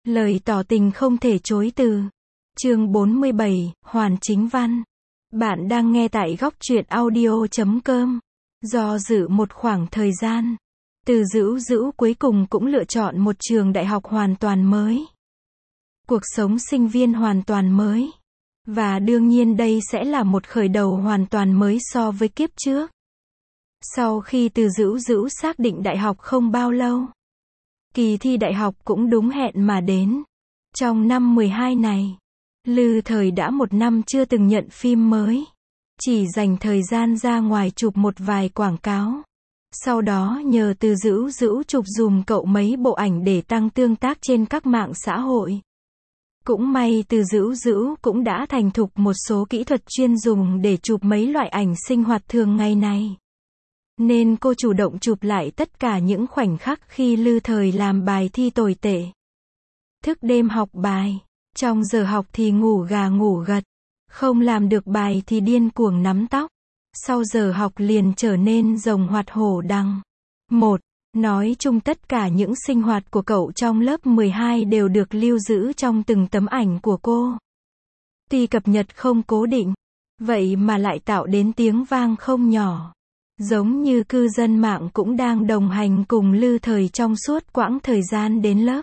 Lời tỏ tình không thể chối từ. Chương 47, Hoàn Chính Văn. Bạn đang nghe tại góc truyện audio.com. Do dự một khoảng thời gian, Từ Dữu Dữu cuối cùng cũng lựa chọn một trường đại học hoàn toàn mới. Cuộc sống sinh viên hoàn toàn mới. Và đương nhiên đây sẽ là một khởi đầu hoàn toàn mới so với kiếp trước. Sau khi Từ Dữu Dữu xác định đại học không bao lâu, kỳ thi đại học cũng đúng hẹn mà đến. Trong năm 12 này, Lư Thời đã một năm chưa từng nhận phim mới. Chỉ dành thời gian ra ngoài chụp một vài quảng cáo. Sau đó nhờ Từ Dữu Dữu chụp dùm cậu mấy bộ ảnh để tăng tương tác trên các mạng xã hội. Cũng may Từ Dữu Dữu cũng đã thành thục một số kỹ thuật chuyên dùng để chụp mấy loại ảnh sinh hoạt thường ngày này. Nên cô chủ động chụp lại tất cả những khoảnh khắc khi Lư Thời làm bài thi tồi tệ. Thức đêm học bài, trong giờ học thì ngủ gà ngủ gật, không làm được bài thì điên cuồng nắm tóc. Sau giờ học liền trở nên rồng hoạt hổ đằng. Nói chung tất cả những sinh hoạt của cậu trong lớp 12 đều được lưu giữ trong từng tấm ảnh của cô. Tuy cập nhật không cố định, vậy mà lại tạo đến tiếng vang không nhỏ. Giống như cư dân mạng cũng đang đồng hành cùng Lư Thời trong suốt quãng thời gian đến lớp.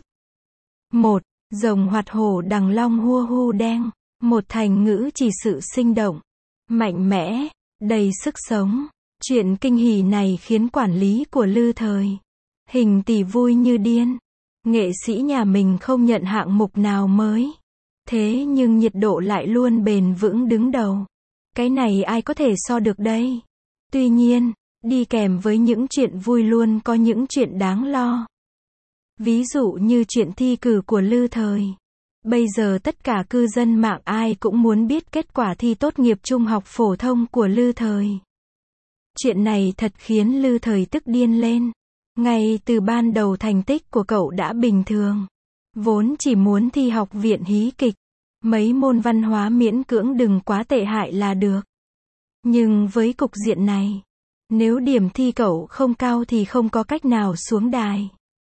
Rồng hoạt hổ đằng long hua hu đen. Một thành ngữ chỉ sự sinh động, mạnh mẽ, đầy sức sống. Chuyện kinh hỉ này khiến quản lý của Lư Thời, Hình tỷ vui như điên. Nghệ sĩ nhà mình không nhận hạng mục nào mới. Thế nhưng nhiệt độ lại luôn bền vững đứng đầu. Cái này ai có thể so được đây? Tuy nhiên, đi kèm với những chuyện vui luôn có những chuyện đáng lo. Ví dụ như chuyện thi cử của Lư Thời. Bây giờ tất cả cư dân mạng ai cũng muốn biết kết quả thi tốt nghiệp trung học phổ thông của Lư Thời. Chuyện này thật khiến Lư Thời tức điên lên. Ngay từ ban đầu thành tích của cậu đã bình thường. Vốn chỉ muốn thi học viện hí kịch. Mấy môn văn hóa miễn cưỡng đừng quá tệ hại là được. Nhưng với cục diện này, nếu điểm thi cậu không cao thì không có cách nào xuống đài.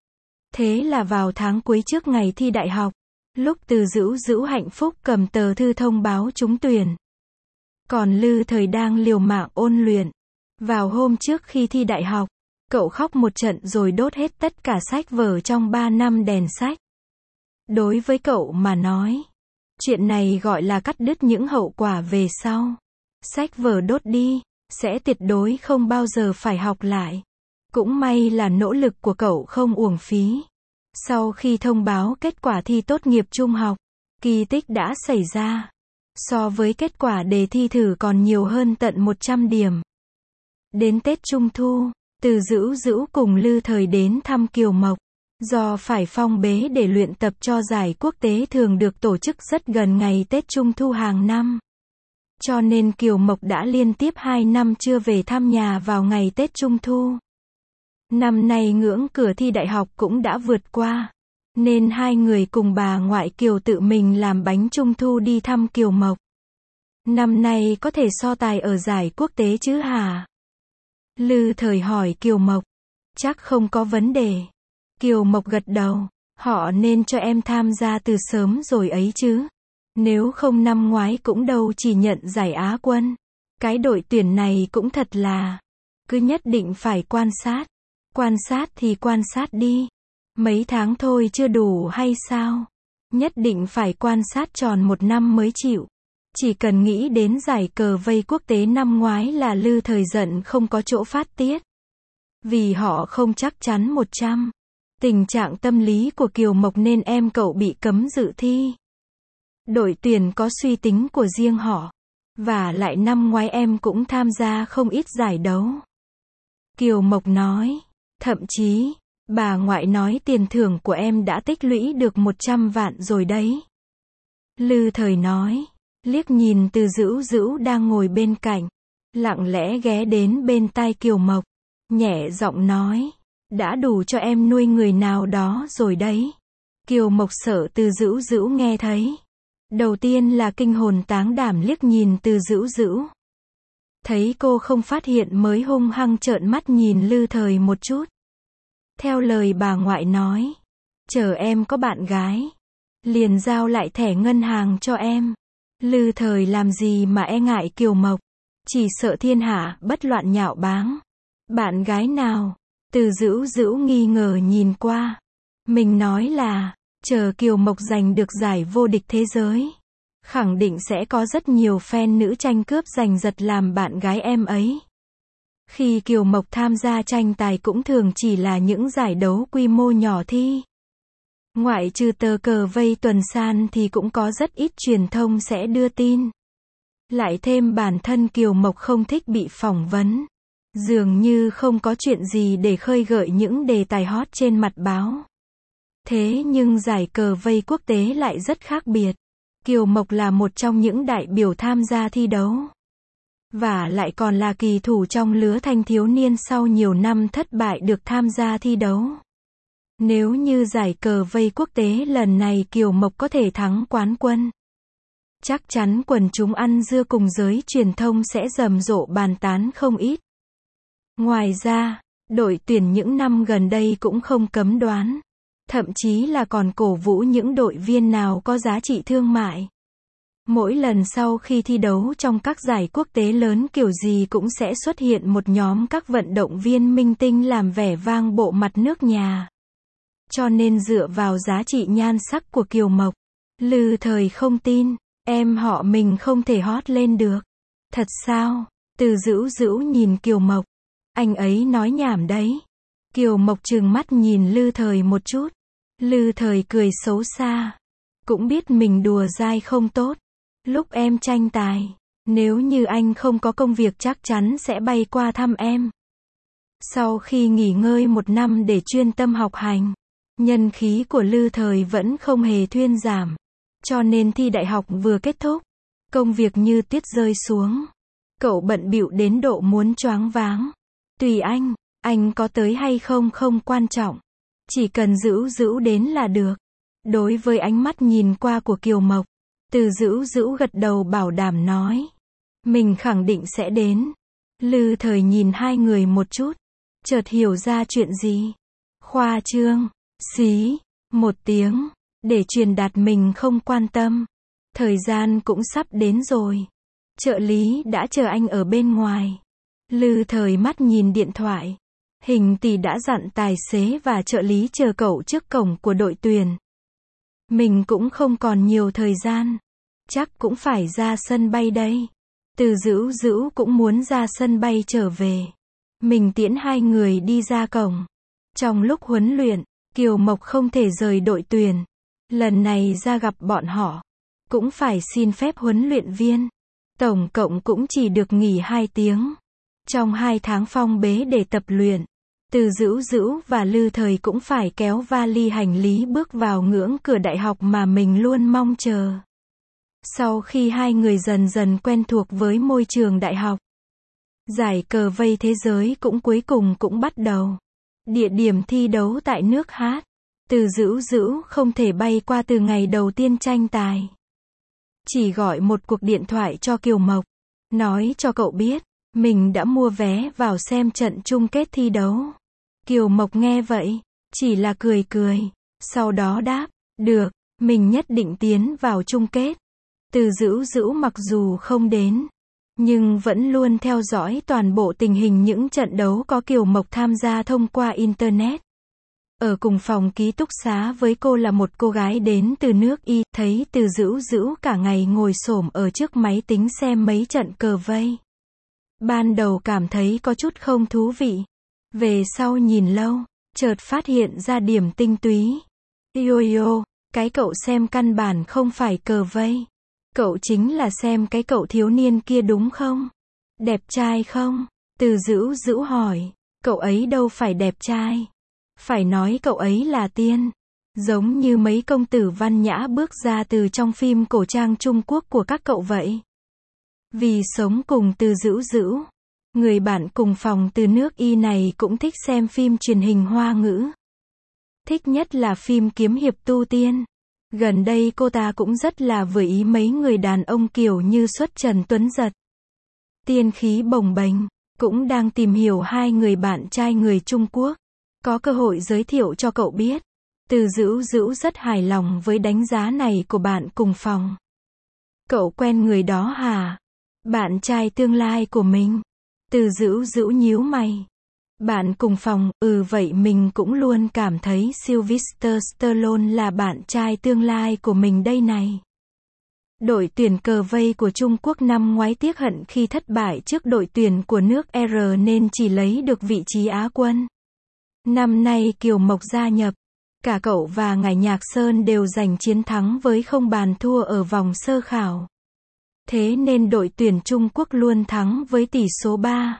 Thế là vào tháng cuối trước ngày thi đại học, lúc Từ Dữu Dữu hạnh phúc cầm tờ thư thông báo trúng tuyển, còn Lư Thời đang liều mạng ôn luyện. Vào hôm trước khi thi đại học, cậu khóc một trận rồi đốt hết tất cả sách vở trong 3 năm đèn sách. Đối với cậu mà nói, chuyện này gọi là cắt đứt những hậu quả về sau. Sách vở đốt đi, sẽ tuyệt đối không bao giờ phải học lại. Cũng may là nỗ lực của cậu không uổng phí. Sau khi thông báo kết quả thi tốt nghiệp trung học, kỳ tích đã xảy ra. So với kết quả đề thi thử còn nhiều hơn tận 100 điểm. Đến Tết Trung Thu, Từ Dữu Dữu cùng Lư Thời đến thăm Kiều Mộc. Do phải phong bế để luyện tập cho giải quốc tế thường được tổ chức rất gần ngày Tết Trung Thu hàng năm. Cho nên Kiều Mộc đã liên tiếp 2 năm chưa về thăm nhà vào ngày Tết Trung Thu. Năm nay ngưỡng cửa thi đại học cũng đã vượt qua, nên hai người cùng bà ngoại Kiều tự mình làm bánh Trung Thu đi thăm Kiều Mộc. Năm nay có thể so tài ở giải quốc tế chứ hả? Lư Thời hỏi Kiều Mộc. Chắc không có vấn đề. Kiều Mộc gật đầu. Họ nên cho em tham gia từ sớm rồi ấy chứ. Nếu không năm ngoái cũng đâu chỉ nhận giải Á quân. Cái đội tuyển này cũng thật là, cứ nhất định phải quan sát. Quan sát thì quan sát đi. Mấy tháng thôi chưa đủ hay sao? Nhất định phải quan sát tròn 1 năm mới chịu. Chỉ cần nghĩ đến giải cờ vây quốc tế năm ngoái là Lư Thời giận không có chỗ phát tiết. Vì họ không chắc chắn 100. Tình trạng tâm lý của Kiều Mộc nên em cậu bị cấm dự thi. Đội tuyển có suy tính của riêng họ. Và lại năm ngoái em cũng tham gia không ít giải đấu. Kiều Mộc nói. Thậm chí, bà ngoại nói tiền thưởng của em đã tích lũy được 100 vạn rồi đấy. Lư Thời nói. Liếc nhìn Từ Dữu Dữu đang ngồi bên cạnh, lặng lẽ ghé đến bên tai Kiều Mộc, nhẹ giọng nói, đã đủ cho em nuôi người nào đó rồi đấy. Kiều Mộc sợ Từ Dữu Dữu nghe thấy. Đầu tiên là kinh hồn táng đảm liếc nhìn Từ Dữu Dữu. Thấy cô không phát hiện mới hung hăng trợn mắt nhìn Lư Thời một chút. Theo lời bà ngoại nói, chờ em có bạn gái, liền giao lại thẻ ngân hàng cho em. Lư Thời làm gì mà e ngại Kiều Mộc, chỉ sợ thiên hạ bất loạn nhạo báng. Bạn gái nào? Từ Dữu Dữu nghi ngờ nhìn qua. Mình nói là, chờ Kiều Mộc giành được giải vô địch thế giới, khẳng định sẽ có rất nhiều fan nữ tranh cướp giành giật làm bạn gái em ấy. Khi Kiều Mộc tham gia tranh tài cũng thường chỉ là những giải đấu quy mô nhỏ thi. Ngoại trừ tờ cờ vây tuần san thì cũng có rất ít truyền thông sẽ đưa tin. Lại thêm bản thân Kiều Mộc không thích bị phỏng vấn. Dường như không có chuyện gì để khơi gợi những đề tài hot trên mặt báo. Thế nhưng giải cờ vây quốc tế lại rất khác biệt. Kiều Mộc là một trong những đại biểu tham gia thi đấu. Và lại còn là kỳ thủ trong lứa thanh thiếu niên sau nhiều năm thất bại được tham gia thi đấu. Nếu như giải cờ vây quốc tế lần này Kiều Mộc có thể thắng quán quân, chắc chắn quần chúng ăn dưa cùng giới truyền thông sẽ rầm rộ bàn tán không ít. Ngoài ra, đội tuyển những năm gần đây cũng không cấm đoán, thậm chí là còn cổ vũ những đội viên nào có giá trị thương mại. Mỗi lần sau khi thi đấu trong các giải quốc tế lớn kiểu gì cũng sẽ xuất hiện một nhóm các vận động viên minh tinh làm vẻ vang bộ mặt nước nhà. Cho nên dựa vào giá trị nhan sắc của Kiều Mộc, Lư Thời không tin, em họ mình không thể hot lên được. Thật sao? Từ Dữu Dữu nhìn Kiều Mộc. Anh ấy nói nhảm đấy. Kiều Mộc trừng mắt nhìn Lư Thời một chút. Lư Thời cười xấu xa. Cũng biết mình đùa dai không tốt. Lúc em tranh tài, nếu như anh không có công việc chắc chắn sẽ bay qua thăm em. Sau khi nghỉ ngơi một năm để chuyên tâm học hành, nhân khí của Lư Thời vẫn không hề thuyên giảm. Cho nên thi đại học vừa kết thúc, công việc như tuyết rơi xuống. Cậu bận bịu đến độ muốn choáng váng. Tùy anh có tới hay không không quan trọng. Chỉ cần Dữu Dữu đến là được. Đối với ánh mắt nhìn qua của Kiều Mộc, Từ Dữu Dữu gật đầu bảo đảm nói. Mình khẳng định sẽ đến. Lư Thời nhìn hai người một chút, chợt hiểu ra chuyện gì. Khoa trương, xí, một tiếng, để truyền đạt mình không quan tâm. Thời gian cũng sắp đến rồi. Trợ lý đã chờ anh ở bên ngoài. Lư Thời mắt nhìn điện thoại. Hình tỷ đã dặn tài xế và trợ lý chờ cậu trước cổng của đội tuyển. Mình cũng không còn nhiều thời gian. Chắc cũng phải ra sân bay đây. Từ Dữu Dữu cũng muốn ra sân bay trở về. Mình tiễn hai người đi ra cổng. Trong lúc huấn luyện, Kiều Mộc không thể rời đội tuyển. Lần này ra gặp bọn họ, cũng phải xin phép huấn luyện viên. Tổng cộng cũng chỉ được nghỉ 2 tiếng. Trong 2 tháng phong bế để tập luyện, Từ Dữu Dữu và Lư Thời cũng phải kéo vali hành lý bước vào ngưỡng cửa đại học mà mình luôn mong chờ. Sau khi hai người dần dần quen thuộc với môi trường đại học, giải cờ vây thế giới cũng cuối cùng cũng bắt đầu. Địa điểm thi đấu tại nước Hát. Từ Dữu Dữu không thể bay qua từ ngày đầu tiên tranh tài. Chỉ gọi một cuộc điện thoại cho Kiều Mộc, nói cho cậu biết, mình đã mua vé vào xem trận chung kết thi đấu. Kiều Mộc nghe vậy, chỉ là cười cười, sau đó đáp, được, mình nhất định tiến vào chung kết. Từ Dữu Dữu mặc dù không đến, nhưng vẫn luôn theo dõi toàn bộ tình hình những trận đấu có Kiều Mộc tham gia thông qua Internet. Ở cùng phòng ký túc xá với cô là một cô gái đến từ nước Y, thấy Từ Dữu Dữu cả ngày ngồi xổm ở trước máy tính xem mấy trận cờ vây. Ban đầu cảm thấy có chút không thú vị. Về sau nhìn lâu, chợt phát hiện ra điểm tinh túy. Yo, cái cậu xem căn bản không phải cờ vây. Cậu chính là xem cái cậu thiếu niên kia đúng không? Đẹp trai không? Từ Dữu Dữu hỏi. Cậu ấy đâu phải đẹp trai. Phải nói cậu ấy là tiên. Giống như mấy công tử văn nhã bước ra từ trong phim cổ trang Trung Quốc của các cậu vậy. Vì sống cùng Từ Dữu Dữu, người bạn cùng phòng từ nước Y này cũng thích xem phim truyền hình Hoa ngữ. Thích nhất là phim kiếm hiệp tu tiên. Gần đây cô ta cũng rất là vừa ý mấy người đàn ông kiểu như Xuất Trần Tuấn Giật, tiên khí bồng bềnh, cũng đang tìm hiểu hai người bạn trai người Trung Quốc. Có cơ hội giới thiệu cho cậu biết. Từ Dữu Dữu rất hài lòng với đánh giá này của bạn cùng phòng. Cậu quen người đó hả? Bạn trai tương lai của mình. Từ Dữu Dữu nhíu mày. Bạn cùng phòng, vậy mình cũng luôn cảm thấy Sylvester Stallone là bạn trai tương lai của mình đây này. Đội tuyển cờ vây của Trung Quốc năm ngoái tiếc hận khi thất bại trước đội tuyển của nước R nên chỉ lấy được vị trí Á quân. Năm nay Kiều Mộc gia nhập. Cả cậu và Ngải Nhạc Sơn đều giành chiến thắng với không bàn thua ở vòng sơ khảo. Thế nên đội tuyển Trung Quốc luôn thắng với tỷ số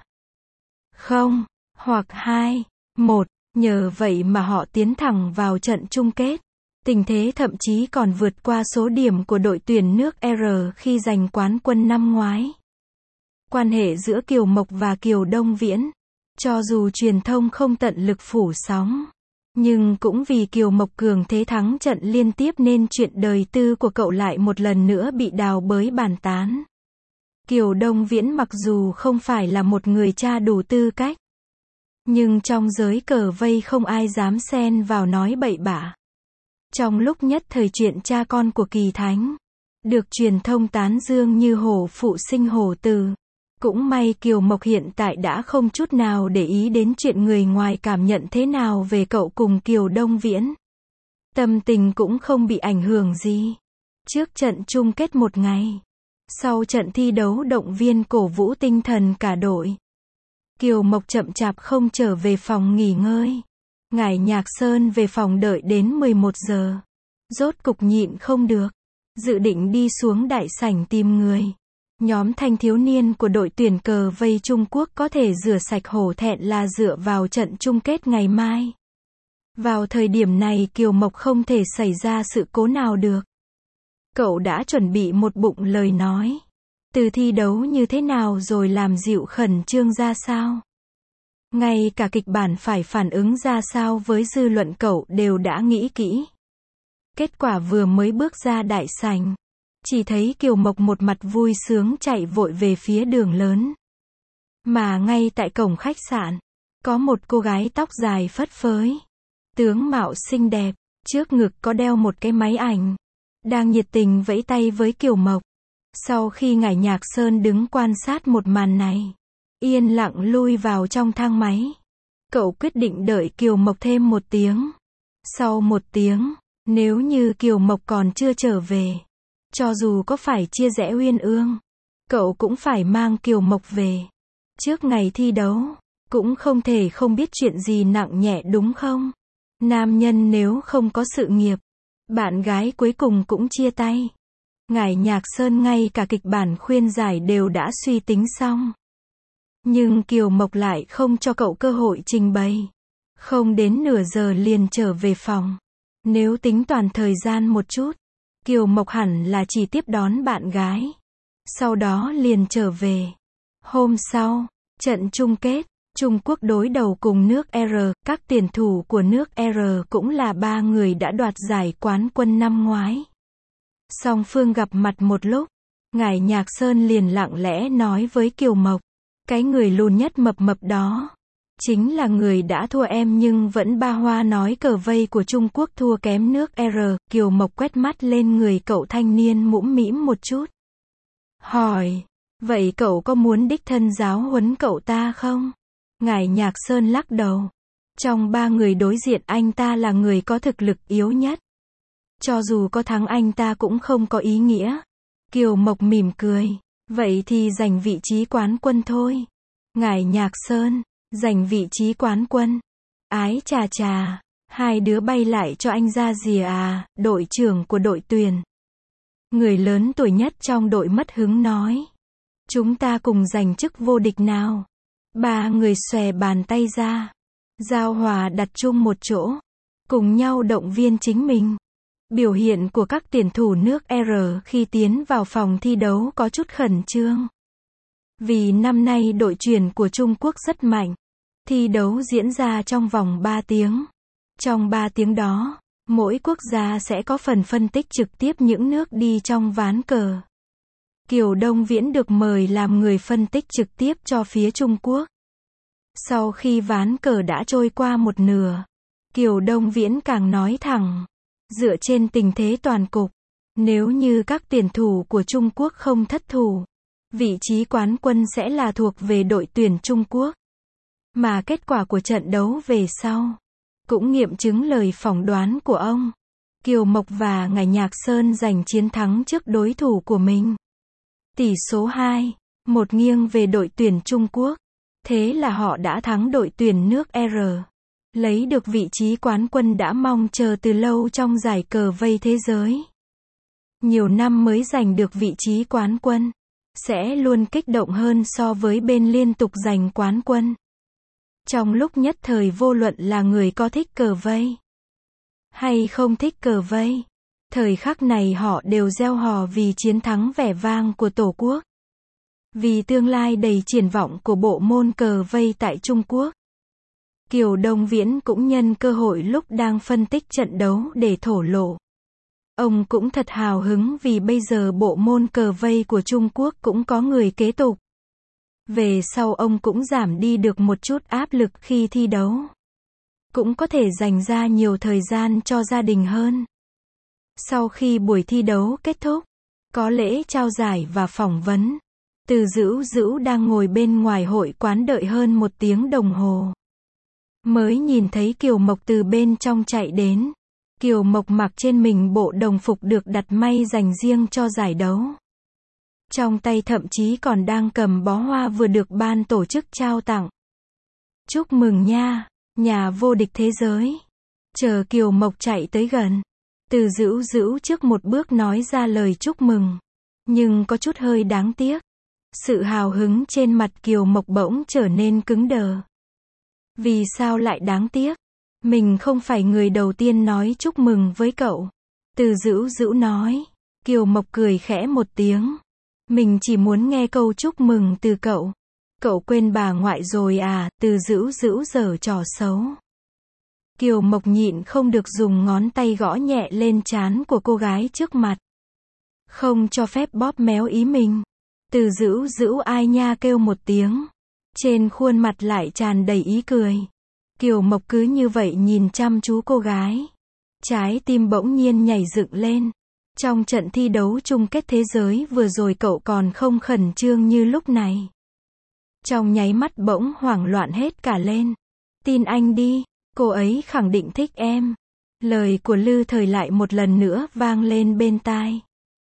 3-0 hoặc 2-1. Nhờ vậy mà họ tiến thẳng vào trận chung kết. Tình thế thậm chí còn vượt qua số điểm của đội tuyển nước R khi giành quán quân năm ngoái. Quan hệ giữa Kiều Mộc và Kiều Đông Viễn, cho dù truyền thông không tận lực phủ sóng, nhưng cũng vì Kiều Mộc cường thế thắng trận liên tiếp nên chuyện đời tư của cậu lại một lần nữa bị đào bới bàn tán. Kiều Đông Viễn mặc dù không phải là một người cha đủ tư cách, nhưng trong giới cờ vây không ai dám xen vào nói bậy bạ. Trong lúc nhất thời chuyện cha con của Kỳ Thánh được truyền thông tán dương như hổ phụ sinh hổ tử, cũng may Kiều Mộc hiện tại đã không chút nào để ý đến chuyện người ngoài cảm nhận thế nào về cậu cùng Kiều Đông Viễn. Tâm tình cũng không bị ảnh hưởng gì. Trước trận chung kết một ngày, sau trận thi đấu động viên cổ vũ tinh thần cả đội, Kiều Mộc chậm chạp không trở về phòng nghỉ ngơi. Ngải Nhạc Sơn về phòng đợi đến 11 giờ. Rốt cục nhịn không được, dự định đi xuống đại sảnh tìm người. Nhóm thanh thiếu niên của đội tuyển cờ vây Trung Quốc có thể rửa sạch hổ thẹn là dựa vào trận chung kết ngày mai. Vào thời điểm này Kiều Mộc không thể xảy ra sự cố nào được. Cậu đã chuẩn bị một bụng lời nói. Từ thi đấu như thế nào rồi làm dịu khẩn trương ra sao. Ngay cả kịch bản phải phản ứng ra sao với dư luận cậu đều đã nghĩ kỹ. Kết quả vừa mới bước ra đại sảnh, chỉ thấy Kiều Mộc một mặt vui sướng chạy vội về phía đường lớn. Mà ngay tại cổng khách sạn, có một cô gái tóc dài phất phới, tướng mạo xinh đẹp, trước ngực có đeo một cái máy ảnh, đang nhiệt tình vẫy tay với Kiều Mộc. Sau khi Ngải Nhạc Sơn đứng quan sát một màn này, yên lặng lui vào trong thang máy. Cậu quyết định đợi Kiều Mộc thêm một tiếng. Sau một tiếng, nếu như Kiều Mộc còn chưa trở về, cho dù có phải chia rẽ uyên ương, cậu cũng phải mang Kiều Mộc về. Trước ngày thi đấu, cũng không thể không biết chuyện gì nặng nhẹ đúng không? Nam nhân nếu không có sự nghiệp, bạn gái cuối cùng cũng chia tay. Ngải Nhạc Sơn ngay cả kịch bản khuyên giải đều đã suy tính xong. Nhưng Kiều Mộc lại không cho cậu cơ hội trình bày. Không đến nửa giờ liền trở về phòng. Nếu tính toàn thời gian một chút, Kiều Mộc hẳn là chỉ tiếp đón bạn gái. Sau đó liền trở về. Hôm sau, trận chung kết, Trung Quốc đối đầu cùng nước R. Các tuyển thủ của nước R cũng là 3 người đã đoạt giải quán quân năm ngoái. Song phương gặp mặt một lúc, Ngải Nhạc Sơn liền lặng lẽ nói với Kiều Mộc, cái người lùn nhất mập mập đó, chính là người đã thua em nhưng vẫn ba hoa nói cờ vây của Trung Quốc thua kém nước R. Kiều Mộc quét mắt lên người cậu thanh niên mũm mĩm một chút. Hỏi, vậy cậu có muốn đích thân giáo huấn cậu ta không? Ngải Nhạc Sơn lắc đầu. Trong 3 người đối diện anh ta là người có thực lực yếu nhất. Cho dù có thắng anh ta cũng không có ý nghĩa. Kiều Mộc mỉm cười. Vậy thì giành vị trí quán quân thôi. Ngải Nhạc Sơn, giành vị trí quán quân. Ái chà chà, hai đứa bay lại cho anh ra rìa à, đội trưởng của đội tuyển. Người lớn tuổi nhất trong đội mất hứng nói. Chúng ta cùng giành chức vô địch nào. 3 người xòe bàn tay ra. Giao hòa đặt chung một chỗ. Cùng nhau động viên chính mình. Biểu hiện của các tuyển thủ nước R khi tiến vào phòng thi đấu có chút khẩn trương. Vì năm nay đội tuyển của Trung Quốc rất mạnh. Thi đấu diễn ra trong vòng 3 tiếng. Trong 3 tiếng đó, mỗi quốc gia sẽ có phần phân tích trực tiếp những nước đi trong ván cờ. Kiều Đông Viễn được mời làm người phân tích trực tiếp cho phía Trung Quốc. Sau khi ván cờ đã trôi qua một nửa, Kiều Đông Viễn càng nói thẳng. Dựa trên tình thế toàn cục, nếu như các tuyển thủ của Trung Quốc không thất thủ, vị trí quán quân sẽ là thuộc về đội tuyển Trung Quốc. Mà kết quả của trận đấu về sau cũng nghiệm chứng lời phỏng đoán của ông. Kiều Mộc và Ngải Nhạc Sơn giành chiến thắng trước đối thủ của mình. Tỷ số 2-1 nghiêng về đội tuyển Trung Quốc. Thế là họ đã thắng đội tuyển nước R. Lấy được vị trí quán quân đã mong chờ từ lâu trong giải cờ vây thế giới. Nhiều năm mới giành được vị trí quán quân. Sẽ luôn kích động hơn so với bên liên tục giành quán quân. Trong lúc nhất thời vô luận là người có thích cờ vây hay không thích cờ vây, thời khắc này họ đều reo hò vì chiến thắng vẻ vang của Tổ quốc. Vì tương lai đầy triển vọng của bộ môn cờ vây tại Trung Quốc. Kiều Đông Viễn cũng nhân cơ hội lúc đang phân tích trận đấu để thổ lộ. Ông cũng thật hào hứng vì bây giờ bộ môn cờ vây của Trung Quốc cũng có người kế tục. Về sau ông cũng giảm đi được một chút áp lực khi thi đấu. Cũng có thể dành ra nhiều thời gian cho gia đình hơn. Sau khi buổi thi đấu kết thúc, có lễ trao giải và phỏng vấn. Từ Dữu Dữu đang ngồi bên ngoài hội quán đợi hơn 1 tiếng đồng hồ. Mới nhìn thấy Kiều Mộc từ bên trong chạy đến. Kiều Mộc mặc trên mình bộ đồng phục được đặt may dành riêng cho giải đấu. Trong tay thậm chí còn đang cầm bó hoa vừa được ban tổ chức trao tặng. Chúc mừng nha, nhà vô địch thế giới. Chờ Kiều Mộc chạy tới gần. Từ Dữu Dữu trước một bước nói ra lời chúc mừng. Nhưng có chút hơi đáng tiếc. Sự hào hứng trên mặt Kiều Mộc bỗng trở nên cứng đờ. Vì sao lại đáng tiếc? Mình không phải người đầu tiên nói chúc mừng với cậu. Từ Dữu Dữu nói. Kiều Mộc cười khẽ một tiếng. Mình chỉ muốn nghe câu chúc mừng từ cậu. Cậu quên bà ngoại rồi à? Từ Dữu Dữu giở trò xấu. Kiều Mộc nhịn không được dùng ngón tay gõ nhẹ lên trán của cô gái trước mặt. Không cho phép bóp méo ý mình. Từ Dữu Dữu ai nha kêu một tiếng. Trên khuôn mặt lại tràn đầy ý cười. Kiều Mộc cứ như vậy nhìn chăm chú cô gái. Trái tim bỗng nhiên nhảy dựng lên. Trong trận thi đấu chung kết thế giới vừa rồi cậu còn không khẩn trương như lúc này. Trong nháy mắt bỗng hoảng loạn hết cả lên. Tin anh đi, cô ấy khẳng định thích em. Lời của Lư Thời lại một lần nữa vang lên bên tai.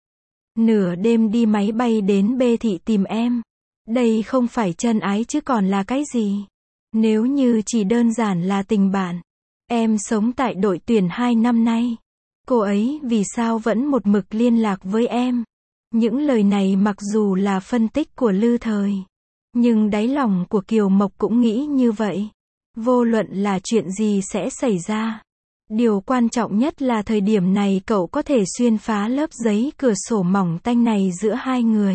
Nửa đêm đi máy bay đến B thị tìm em. Đây không phải chân ái chứ còn là cái gì? Nếu như chỉ đơn giản là tình bạn. Em sống tại đội tuyển 2 năm nay. Cô ấy vì sao vẫn một mực liên lạc với em? Những lời này mặc dù là phân tích của Lư Thời. Nhưng đáy lòng của Kiều Mộc cũng nghĩ như vậy. Vô luận là chuyện gì sẽ xảy ra. Điều quan trọng nhất là thời điểm này cậu có thể xuyên phá lớp giấy cửa sổ mỏng tanh này giữa hai người.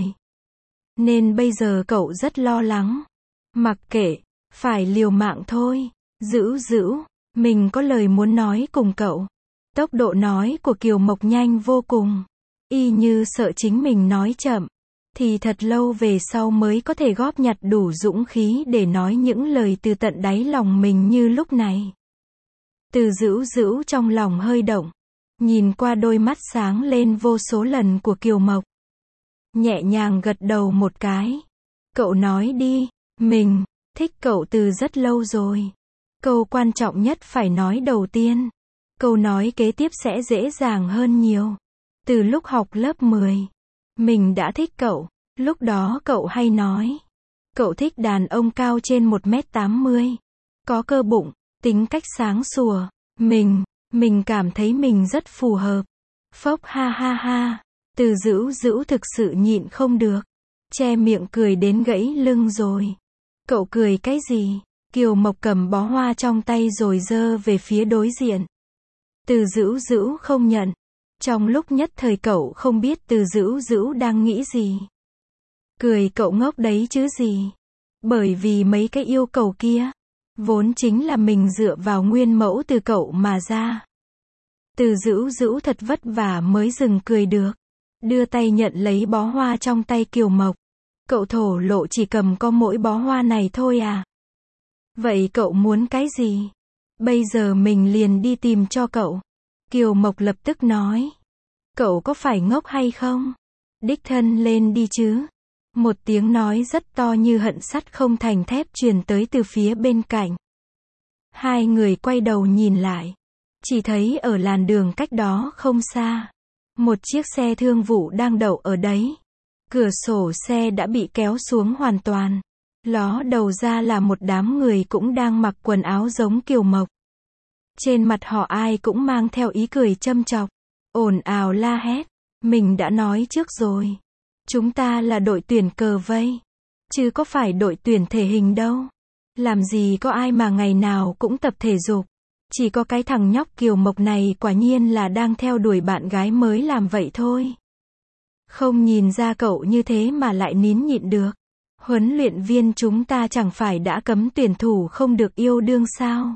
Nên bây giờ cậu rất lo lắng. Mặc kệ, phải liều mạng thôi. Dữu Dữu, mình có lời muốn nói cùng cậu. Tốc độ nói của Kiều Mộc nhanh vô cùng. Y như sợ chính mình nói chậm. Thì thật lâu về sau mới có thể góp nhặt đủ dũng khí để nói những lời từ tận đáy lòng mình như lúc này. Từ Dữu Dữu trong lòng hơi động. Nhìn qua đôi mắt sáng lên vô số lần của Kiều Mộc. Nhẹ nhàng gật đầu một cái. Cậu nói đi, mình thích cậu từ rất lâu rồi. Câu quan trọng nhất phải nói đầu tiên. Câu nói kế tiếp sẽ dễ dàng hơn nhiều. Từ lúc học lớp 10, mình đã thích cậu. Lúc đó cậu hay nói. Cậu thích đàn ông cao trên 1m80. Có cơ bụng, tính cách sáng sủa. Mình cảm thấy mình rất phù hợp. Phốc ha ha ha. Từ Dữu Dữu thực sự nhịn không được. Che miệng cười đến gãy lưng rồi. Cậu cười cái gì? Kiều Mộc cầm bó hoa trong tay rồi giơ về phía đối diện. Từ Dữu Dữu không nhận. Trong lúc nhất thời cậu không biết Từ Dữu Dữu đang nghĩ gì. Cười cậu ngốc đấy chứ gì. Bởi vì mấy cái yêu cầu kia vốn chính là mình dựa vào nguyên mẫu từ cậu mà ra. Từ Dữu Dữu thật vất vả mới dừng cười được. Đưa tay nhận lấy bó hoa trong tay Kiều Mộc. Cậu thổ lộ chỉ cầm có mỗi bó hoa này thôi à? Vậy cậu muốn cái gì? Bây giờ mình liền đi tìm cho cậu. Kiều Mộc lập tức nói. Cậu có phải ngốc hay không? Đích thân lên đi chứ. Một tiếng nói rất to như hận sắt không thành thép truyền tới từ phía bên cạnh. Hai người quay đầu nhìn lại. Chỉ thấy ở làn đường cách đó không xa. Một chiếc xe thương vụ đang đậu ở đấy. Cửa sổ xe đã bị kéo xuống hoàn toàn. Ló đầu ra là một đám người cũng đang mặc quần áo giống Kiều Mộc. Trên mặt họ ai cũng mang theo ý cười châm chọc. Ồn ào la hét. Mình đã nói trước rồi. Chúng ta là đội tuyển cờ vây. Chứ có phải đội tuyển thể hình đâu. Làm gì có ai mà ngày nào cũng tập thể dục. Chỉ có cái thằng nhóc Kiều Mộc này quả nhiên là đang theo đuổi bạn gái mới làm vậy thôi. Không nhìn ra cậu như thế mà lại nín nhịn được. Huấn luyện viên chúng ta chẳng phải đã cấm tuyển thủ không được yêu đương sao?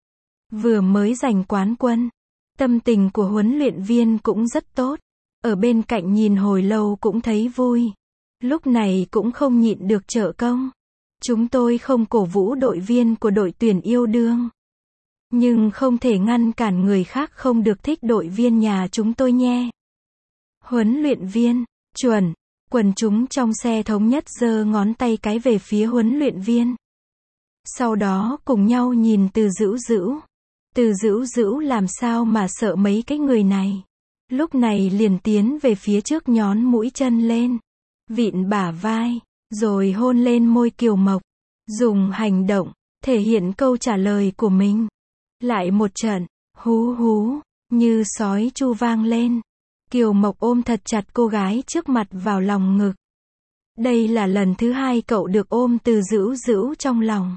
Vừa mới giành quán quân. Tâm tình của huấn luyện viên cũng rất tốt. Ở bên cạnh nhìn hồi lâu cũng thấy vui. Lúc này cũng không nhịn được trợ công. Chúng tôi không cổ vũ đội viên của đội tuyển yêu đương. Nhưng không thể ngăn cản người khác không được thích đội viên nhà chúng tôi nhé. Huấn luyện viên, chuẩn. Quần chúng trong xe thống nhất giơ ngón tay cái về phía huấn luyện viên. Sau đó cùng nhau nhìn Từ Dữu Dữu. Từ Dữu Dữu làm sao mà sợ mấy cái người này. Lúc này liền tiến về phía trước nhón mũi chân lên. Vịn bả vai. Rồi hôn lên môi Kiều Mộc. Dùng hành động, thể hiện câu trả lời của mình. Lại một trận, hú hú, như sói chu vang lên. Kiều Mộc ôm thật chặt cô gái trước mặt vào lòng ngực. Đây là lần thứ hai cậu được ôm Từ Dữu Dữu trong lòng.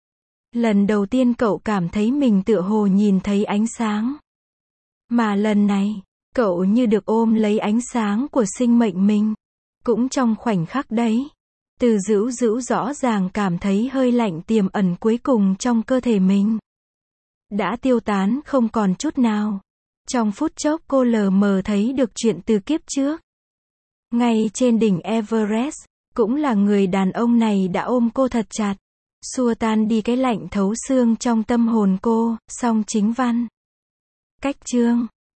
Lần đầu tiên cậu cảm thấy mình tựa hồ nhìn thấy ánh sáng. Mà lần này, cậu như được ôm lấy ánh sáng của sinh mệnh mình. Cũng trong khoảnh khắc đấy, Từ Dữu Dữu rõ ràng cảm thấy hơi lạnh tiềm ẩn cuối cùng trong cơ thể mình. Đã tiêu tán không còn chút nào. Trong phút chốc cô lờ mờ thấy được chuyện từ kiếp trước. Ngay trên đỉnh Everest, cũng là người đàn ông này đã ôm cô thật chặt. Xua tan đi cái lạnh thấu xương trong tâm hồn cô, song chính văn. Cách chương